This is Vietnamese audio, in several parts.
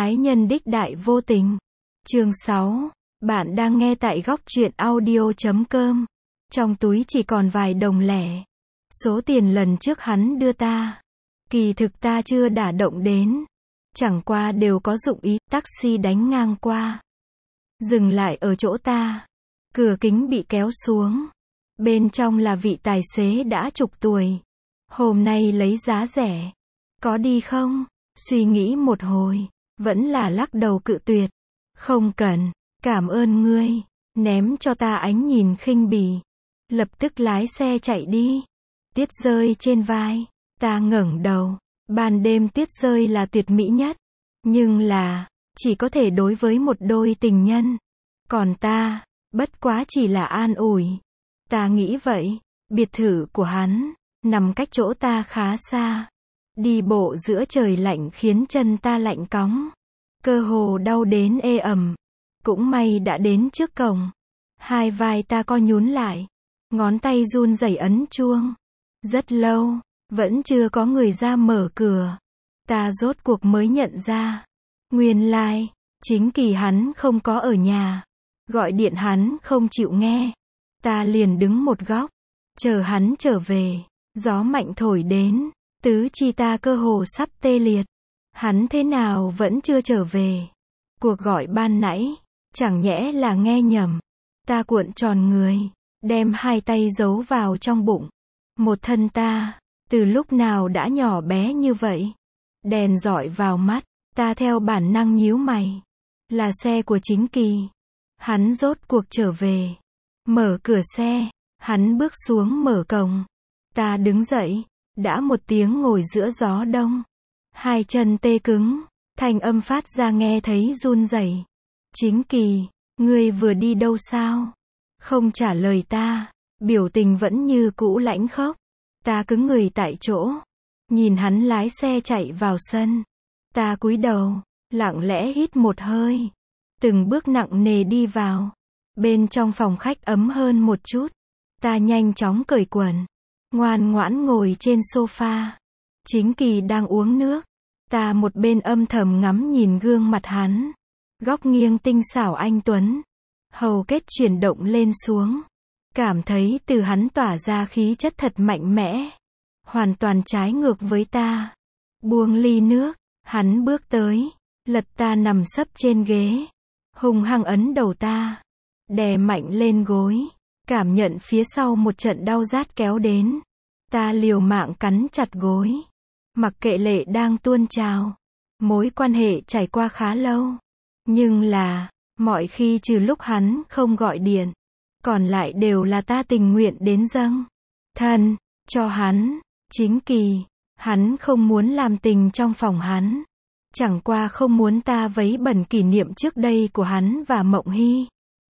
Ái nhân đích đại vô tình. Chương 6. Bạn đang nghe tại góc truyện audio.com. Trong túi chỉ còn vài đồng lẻ. Số tiền lần trước hắn đưa ta, kỳ thực ta chưa đả động đến. Chẳng qua đều có dụng ý. Taxi đánh ngang qua, dừng lại ở chỗ ta. Cửa kính bị kéo xuống. Bên trong là vị tài xế đã chục tuổi. Hôm nay lấy giá rẻ. Có đi không? Suy nghĩ một hồi, vẫn là lắc đầu cự tuyệt. Không cần, cảm ơn ngươi. Ném cho ta ánh nhìn khinh bỉ. Lập tức lái xe chạy đi. Tuyết rơi trên vai. Ta ngẩng đầu. Ban đêm tuyết rơi là tuyệt mỹ nhất. Nhưng là, chỉ có thể đối với một đôi tình nhân. Còn ta, bất quá chỉ là an ủi. Ta nghĩ vậy. Biệt thự của hắn nằm cách chỗ ta khá xa. Đi bộ giữa trời lạnh khiến chân ta lạnh cóng. Cơ hồ đau đến ê ẩm. Cũng may đã đến trước cổng. Hai vai ta co nhún lại. Ngón tay run rẩy ấn chuông. Rất lâu, vẫn chưa có người ra mở cửa. Ta rốt cuộc mới nhận ra. Nguyên lai, chính Kỳ hắn không có ở nhà. Gọi điện hắn không chịu nghe. Ta liền đứng một góc, chờ hắn trở về. Gió mạnh thổi đến, tứ chi ta cơ hồ sắp tê liệt. Hắn thế nào vẫn chưa trở về? Cuộc gọi ban nãy, chẳng nhẽ là nghe nhầm. Ta cuộn tròn người, đem hai tay giấu vào trong bụng. Một thân ta, từ lúc nào đã nhỏ bé như vậy? Đèn rọi vào mắt, ta theo bản năng nhíu mày. Là xe của chính Kỳ. Hắn rốt cuộc trở về. Mở cửa xe, hắn bước xuống mở cổng. Ta đứng dậy, đã một tiếng ngồi giữa gió đông. Hai chân tê cứng, thanh âm phát ra nghe thấy run rẩy. Chính Kỳ, ngươi vừa đi đâu sao? Không trả lời ta, biểu tình vẫn như cũ lãnh khốc. Ta cứng người tại chỗ, nhìn hắn lái xe chạy vào sân. Ta cúi đầu, lặng lẽ hít một hơi, từng bước nặng nề đi vào. Bên trong phòng khách ấm hơn một chút. Ta nhanh chóng cởi quần, ngoan ngoãn ngồi trên sofa. Chính Kỳ đang uống nước. Ta một bên âm thầm ngắm nhìn gương mặt hắn. Góc nghiêng tinh xảo anh tuấn. Hầu kết chuyển động lên xuống. Cảm thấy từ hắn tỏa ra khí chất thật mạnh mẽ. Hoàn toàn trái ngược với ta. Buông ly nước, hắn bước tới, lật ta nằm sấp trên ghế. Hung hăng ấn đầu ta. Đè mạnh lên gối. Cảm nhận phía sau một trận đau rát kéo đến. Ta liều mạng cắn chặt gối. Mặc kệ lệ đang tuôn trào. Mối quan hệ trải qua khá lâu. Nhưng là, mọi khi trừ lúc hắn không gọi điện, còn lại đều là ta tình nguyện đến dâng thân cho hắn. Chính Kỳ, hắn không muốn làm tình trong phòng hắn. Chẳng qua không muốn ta vấy bẩn kỷ niệm trước đây của hắn và Mộng Hy.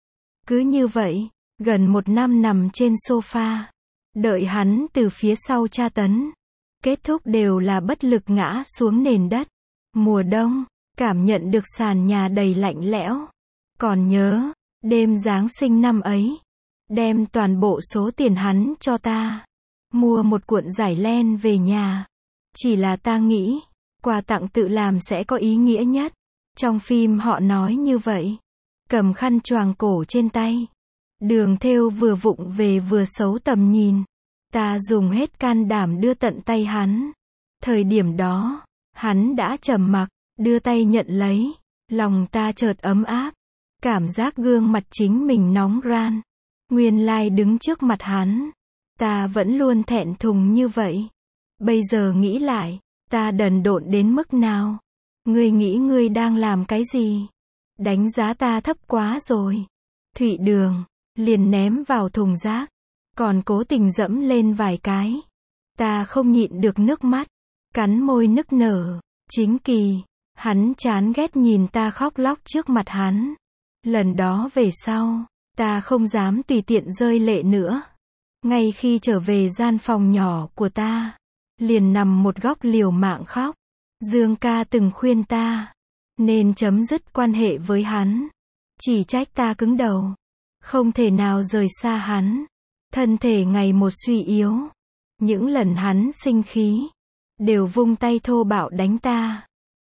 Cứ như vậy, gần một năm nằm trên sofa, đợi hắn từ phía sau tra tấn. Kết thúc đều là bất lực ngã xuống nền đất. Mùa đông, cảm nhận được sàn nhà đầy lạnh lẽo. Còn nhớ, đêm Giáng sinh năm ấy, đem toàn bộ số tiền hắn cho ta, mua một cuộn giải len về nhà. Chỉ là ta nghĩ, quà tặng tự làm sẽ có ý nghĩa nhất. Trong phim họ nói như vậy. Cầm khăn choàng cổ trên tay. Đường thêu vừa vụng về vừa xấu tầm nhìn. Ta dùng hết can đảm đưa tận tay hắn. Thời điểm đó, hắn đã trầm mặc, đưa tay nhận lấy. Lòng ta chợt ấm áp. Cảm giác gương mặt chính mình nóng ran. Nguyên lai đứng trước mặt hắn, ta vẫn luôn thẹn thùng như vậy. Bây giờ nghĩ lại, ta đần độn đến mức nào? Ngươi nghĩ ngươi đang làm cái gì? Đánh giá ta thấp quá rồi. Thụy Đường, liền ném vào thùng rác. Còn cố tình dẫm lên vài cái. Ta không nhịn được nước mắt. Cắn môi nức nở. Chính Kỳ, hắn chán ghét nhìn ta khóc lóc trước mặt hắn. Lần đó về sau, ta không dám tùy tiện rơi lệ nữa. Ngay khi trở về gian phòng nhỏ của ta, liền nằm một góc liều mạng khóc. Dương ca từng khuyên ta nên chấm dứt quan hệ với hắn. Chỉ trách ta cứng đầu, không thể nào rời xa hắn. Thân thể ngày một suy yếu. Những lần hắn sinh khí, đều vung tay thô bạo đánh ta.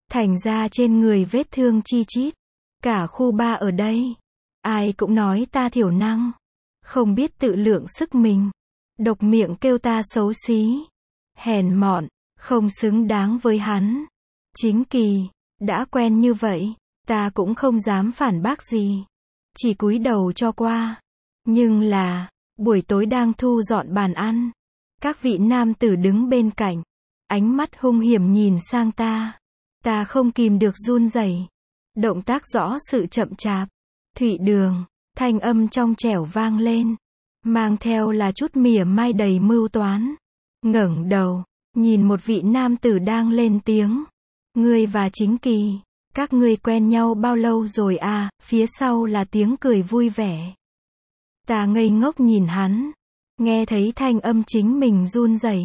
Thành ra trên người vết thương chi chít. Cả khu ba ở đây. Ai cũng nói ta thiểu năng. Không biết tự lượng sức mình. Độc miệng kêu ta xấu xí. Hèn mọn. Không xứng đáng với hắn. Chính Kỳ. Đã quen như vậy. Ta cũng không dám phản bác gì. Chỉ cúi đầu cho qua. Nhưng là, buổi tối đang thu dọn bàn ăn. Các vị nam tử đứng bên cạnh. Ánh mắt hung hiểm nhìn sang ta. Ta không kìm được run rẩy. Động tác rõ sự chậm chạp. Thụy Đường, thanh âm trong trẻo vang lên. Mang theo là chút mỉa mai đầy mưu toán. Ngẩng đầu, nhìn một vị nam tử đang lên tiếng. Ngươi và Chính Kỳ, các ngươi quen nhau bao lâu rồi à? Phía sau là tiếng cười vui vẻ. Ta ngây ngốc nhìn hắn. Nghe thấy thanh âm chính mình run rẩy.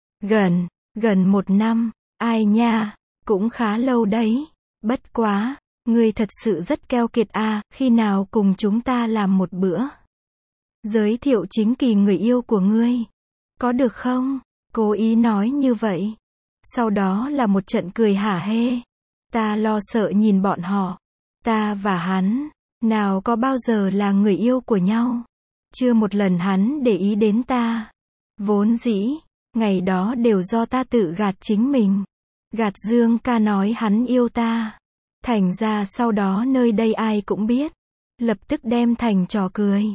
Gần 1 năm. Ai nha, cũng khá lâu đấy. Bất quá, ngươi thật sự rất keo kiệt à, khi nào cùng chúng ta làm một bữa. Giới thiệu Chính Kỳ người yêu của ngươi. Có được không? Cố ý nói như vậy. Sau đó là một trận cười hả hê. Ta lo sợ nhìn bọn họ. Ta và hắn, nào có bao giờ là người yêu của nhau. Chưa một lần hắn để ý đến ta. Vốn dĩ, ngày đó đều do ta tự gạt chính mình. Gạt Dương ca nói hắn yêu ta. Thành ra sau đó nơi đây ai cũng biết. Lập tức đem thành trò cười.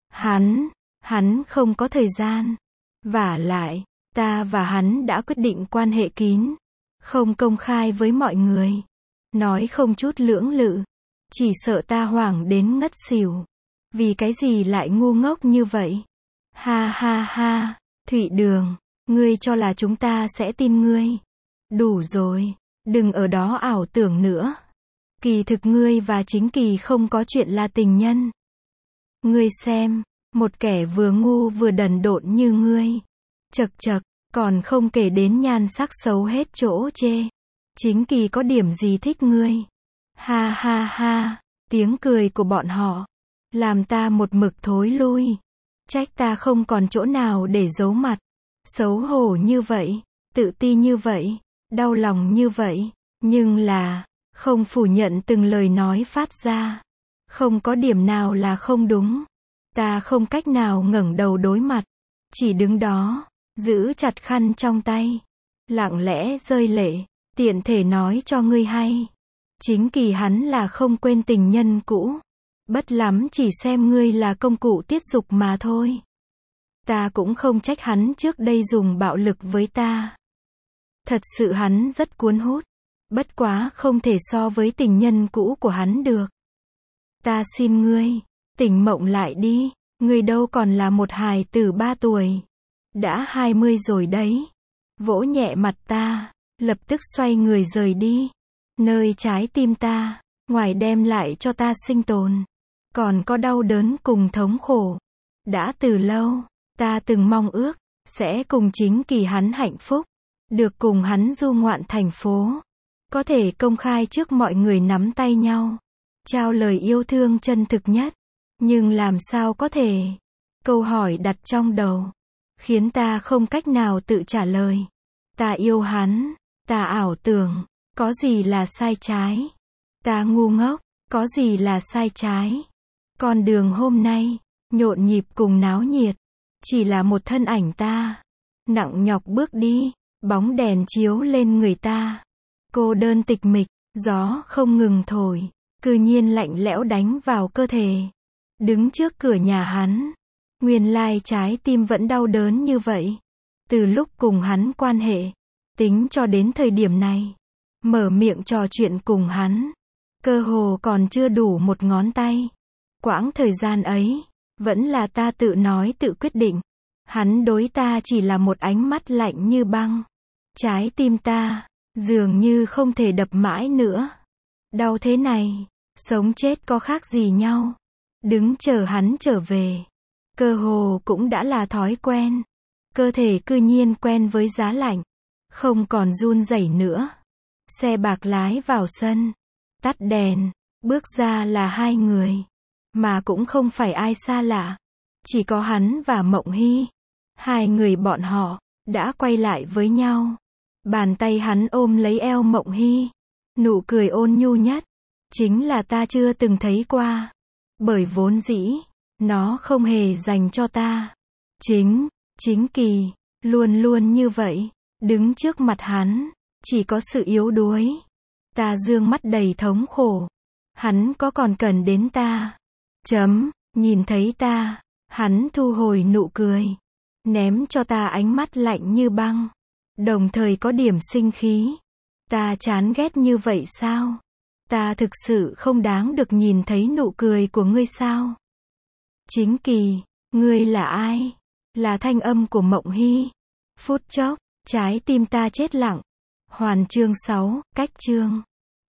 Hắn không có thời gian. Vả lại, ta và hắn đã quyết định quan hệ kín. Không công khai với mọi người. Nói không chút lưỡng lự. Chỉ sợ ta hoảng đến ngất xỉu. Vì cái gì lại ngu ngốc như vậy? Ha ha ha, Thụy Đường, ngươi cho là chúng ta sẽ tin ngươi. Đủ rồi, đừng ở đó ảo tưởng nữa. Kỳ thực ngươi và Chính Kỳ không có chuyện là tình nhân. Ngươi xem, một kẻ vừa ngu vừa đần độn như ngươi. Chậc chậc, còn không kể đến nhan sắc xấu hết chỗ chê. Chính Kỳ có điểm gì thích ngươi? Ha ha ha, tiếng cười của bọn họ làm ta một mực thối lui. Trách ta không còn chỗ nào để giấu mặt. Xấu hổ như vậy, tự ti như vậy, đau lòng như vậy, nhưng là không phủ nhận từng lời nói phát ra. Không có điểm nào là không đúng. Ta không cách nào ngẩng đầu đối mặt, chỉ đứng đó, giữ chặt khăn trong tay, lặng lẽ rơi lệ, tiện thể nói cho ngươi hay. Chính Kỳ hắn là không quên tình nhân cũ. Bất lắm chỉ xem ngươi là công cụ tiết dục mà thôi. Ta cũng không trách hắn trước đây dùng bạo lực với ta. Thật sự hắn rất cuốn hút. Bất quá không thể so với tình nhân cũ của hắn được. Ta xin ngươi, tỉnh mộng lại đi. Ngươi đâu còn là một hài tử 3 tuổi. Đã 20 rồi đấy. Vỗ nhẹ mặt ta, lập tức xoay người rời đi. Nơi trái tim ta, ngoài đem lại cho ta sinh tồn. Còn có đau đớn cùng thống khổ. Đã từ lâu, ta từng mong ước, sẽ cùng Chính Kỳ hắn hạnh phúc. Được cùng hắn du ngoạn thành phố. Có thể công khai trước mọi người nắm tay nhau. Trao lời yêu thương chân thực nhất. Nhưng làm sao có thể? Câu hỏi đặt trong đầu. Khiến ta không cách nào tự trả lời. Ta yêu hắn. Ta ảo tưởng. Có gì là sai trái? Ta ngu ngốc. Có gì là sai trái? Con đường hôm nay, nhộn nhịp cùng náo nhiệt. Chỉ là một thân ảnh ta. Nặng nhọc bước đi, bóng đèn chiếu lên người ta. Cô đơn tịch mịch, gió không ngừng thổi. Cư nhiên lạnh lẽo đánh vào cơ thể. Đứng trước cửa nhà hắn. Nguyên lai trái tim vẫn đau đớn như vậy. Từ lúc cùng hắn quan hệ. Tính cho đến thời điểm này. Mở miệng trò chuyện cùng hắn. Cơ hồ còn chưa đủ một ngón tay. Quãng thời gian ấy, vẫn là ta tự nói tự quyết định. Hắn đối ta chỉ là một ánh mắt lạnh như băng. Trái tim ta, dường như không thể đập mãi nữa. Đau thế này, sống chết có khác gì nhau. Đứng chờ hắn trở về. Cơ hồ cũng đã là thói quen. Cơ thể cư nhiên quen với giá lạnh. Không còn run rẩy nữa. Xe bạc lái vào sân. Tắt đèn, bước ra là 2 người. Mà cũng không phải ai xa lạ. Chỉ có hắn và Mộng Hy. 2 người bọn họ đã quay lại với nhau. Bàn tay hắn ôm lấy eo Mộng Hy. Nụ cười ôn nhu nhất, chính là ta chưa từng thấy qua. Bởi vốn dĩ, nó không hề dành cho ta. Chính Kỳ, luôn luôn như vậy, đứng trước mặt hắn, chỉ có sự yếu đuối. Ta dương mắt đầy thống khổ. Hắn có còn cần đến ta? Nhìn thấy ta, hắn thu hồi nụ cười, ném cho ta ánh mắt lạnh như băng, đồng thời có điểm sinh khí. Ta chán ghét như vậy sao? Ta thực sự không đáng được nhìn thấy nụ cười của ngươi sao? Chính Kỳ, ngươi là ai? Là thanh âm của Mộng Hy. Phút chốc, trái tim ta chết lặng. Hoàn chương 6, cách chương.